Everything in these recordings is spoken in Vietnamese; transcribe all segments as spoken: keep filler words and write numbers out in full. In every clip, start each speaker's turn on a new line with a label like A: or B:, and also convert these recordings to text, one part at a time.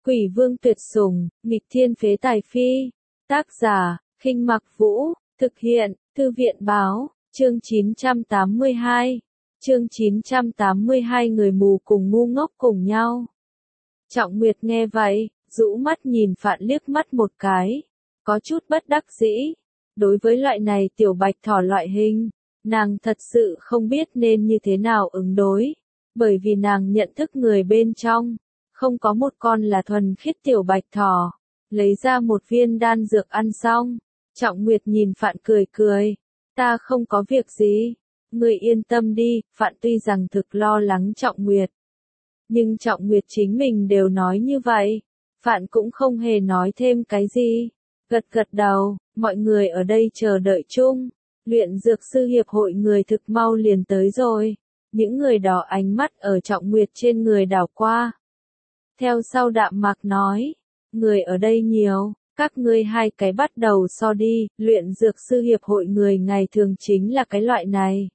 A: Quỷ vương tuyệt sủng, nghịch thiên phế tài phi. Tác giả, Khinh Mặc Vũ, thực hiện, Thư viện báo, chương chín trăm tám mươi hai. Chương chín trăm tám mươi hai người mù cùng ngu ngốc cùng nhau. Trọng Nguyệt nghe vậy, rũ mắt nhìn Phạn liếc mắt một cái, có chút bất đắc dĩ. Đối với loại này tiểu bạch thỏ loại hình, nàng thật sự không biết nên như thế nào ứng đối, bởi vì nàng nhận thức người bên trong, không có một con là thuần khiết tiểu bạch thỏ. Lấy ra một viên đan dược ăn xong, Trọng Nguyệt nhìn Phạn cười cười, ta không có việc gì, ngươi yên tâm đi. Phạn tuy rằng thực lo lắng Trọng Nguyệt, nhưng Trọng Nguyệt chính mình đều nói như vậy, Phạn cũng không hề nói thêm cái gì, gật gật đầu. Mọi người ở đây chờ đợi chung, luyện dược sư hiệp hội người thực mau liền tới rồi, những người đó ánh mắt ở Trọng Nguyệt trên người đảo qua. Theo sau đạm mạc nói, người ở đây nhiều, các ngươi hai cái bắt đầu so đi. Luyện dược sư hiệp hội người ngày thường chính là cái loại này.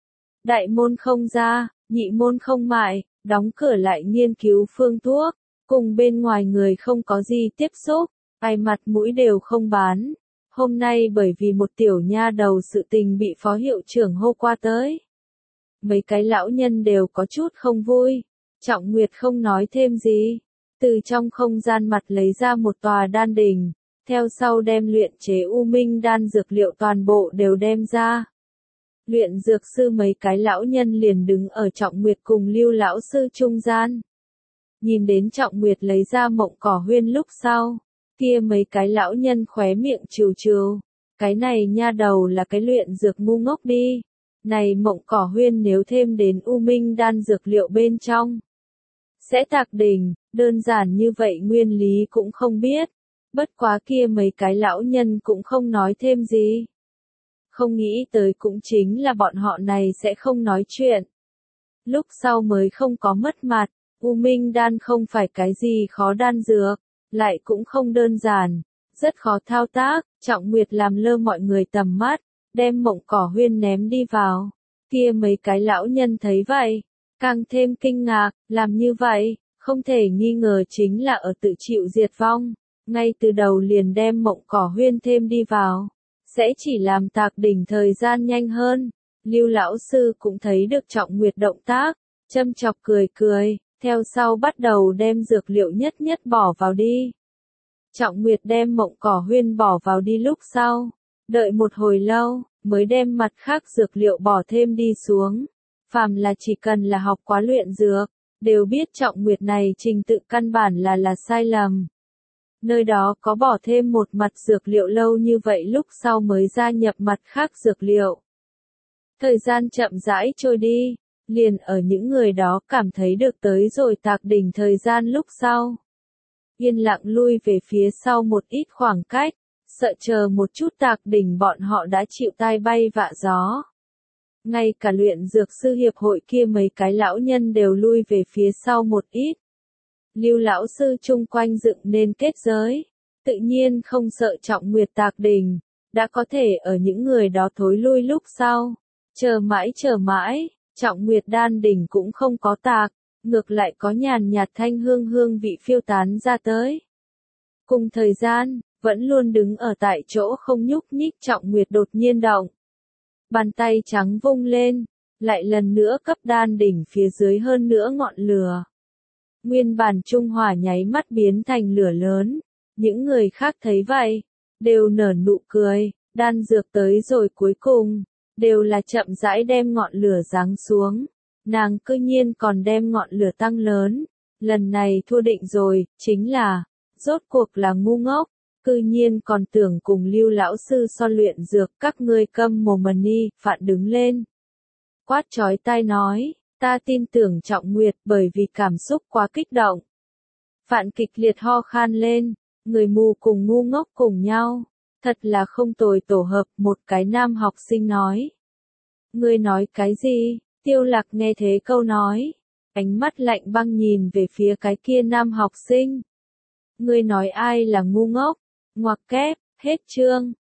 A: Đại môn không ra, nhị môn không mại, đóng cửa lại nghiên cứu phương thuốc, cùng bên ngoài người không có gì tiếp xúc, ai mặt mũi đều không bán. Hôm nay bởi vì một tiểu nha đầu sự tình bị phó hiệu trưởng hô qua tới, mấy cái lão nhân đều có chút không vui. Trọng Nguyệt không nói thêm gì, từ trong không gian mặt lấy ra một tòa đan đỉnh, theo sau đem luyện chế u minh đan dược liệu toàn bộ đều đem ra. Luyện dược sư mấy cái lão nhân liền đứng ở Trọng Nguyệt cùng Lưu lão sư trung gian. Nhìn đến Trọng Nguyệt lấy ra mộng cỏ huyên lúc sau, kia mấy cái lão nhân khóe miệng trừ trừ, cái này nha đầu là cái luyện dược ngu ngốc đi. Này mộng cỏ huyên nếu thêm đến u minh đan dược liệu bên trong, sẽ tạc đỉnh, đơn giản như vậy nguyên lý cũng không biết. Bất quá kia mấy cái lão nhân cũng không nói thêm gì. Không nghĩ tới cũng chính là bọn họ này sẽ không nói chuyện. Lúc sau mới không có mất mặt, u minh đan không phải cái gì khó đan dược, lại cũng không đơn giản, rất khó thao tác. Trọng Nguyệt làm lơ mọi người tầm mắt, đem mộng cỏ huyên ném đi vào. Kia mấy cái lão nhân thấy vậy, càng thêm kinh ngạc, làm như vậy, không thể nghi ngờ chính là ở tự chịu diệt vong. Ngay từ đầu liền đem mộng cỏ huyên thêm đi vào, sẽ chỉ làm tạc đỉnh thời gian nhanh hơn. Lưu lão sư cũng thấy được Trọng Nguyệt động tác, châm chọc cười cười, theo sau bắt đầu đem dược liệu nhất nhất bỏ vào đi. Trọng Nguyệt đem mộng cỏ huyên bỏ vào đi lúc sau, đợi một hồi lâu, mới đem mặt khác dược liệu bỏ thêm đi xuống. Phàm là chỉ cần là học quá luyện dược, đều biết Trọng Nguyệt này trình tự căn bản là là sai lầm. Nơi đó có bỏ thêm một mặt dược liệu lâu như vậy lúc sau mới gia nhập mặt khác dược liệu. Thời gian chậm rãi trôi đi, liền ở những người đó cảm thấy được tới rồi tạc đỉnh thời gian lúc sau. Yên lặng lui về phía sau một ít khoảng cách, sợ chờ một chút tạc đỉnh bọn họ đã chịu tai bay vạ gió. Ngay cả luyện dược sư hiệp hội kia mấy cái lão nhân đều lui về phía sau một ít. Lưu lão sư chung quanh dựng nên kết giới, tự nhiên không sợ Trọng Nguyệt tạc đỉnh, đã có thể ở những người đó thối lui lúc sau. Chờ mãi chờ mãi, Trọng Nguyệt đan đỉnh cũng không có tạc, ngược lại có nhàn nhạt thanh hương hương vị phiêu tán ra tới. Cùng thời gian, vẫn luôn đứng ở tại chỗ không nhúc nhích Trọng Nguyệt đột nhiên động. Bàn tay trắng vung lên, lại lần nữa cấp đan đỉnh phía dưới hơn nữa ngọn lửa. Nguyên bản trung hỏa nháy mắt biến thành lửa lớn, những người khác thấy vậy, đều nở nụ cười. Đan dược tới rồi cuối cùng, đều là chậm rãi đem ngọn lửa giáng xuống. Nàng cư nhiên còn đem ngọn lửa tăng lớn, lần này thua định rồi, chính là, rốt cuộc là ngu ngốc, cư nhiên còn tưởng cùng Lưu lão sư so luyện dược. Các ngươi câm mồm đi. Phạn đứng lên, quát chói tai nói, ta tin tưởng Trọng Nguyệt bởi vì cảm xúc quá kích động. Phạn kịch liệt ho khan lên, người mù cùng ngu ngốc cùng nhau, thật là không tồi tổ hợp. Một cái nam học sinh nói. Ngươi nói cái gì? Tiêu Lạc nghe thế câu nói, ánh mắt lạnh băng nhìn về phía cái kia nam học sinh. Ngươi nói ai là ngu ngốc? Ngoặc kép, hết chương.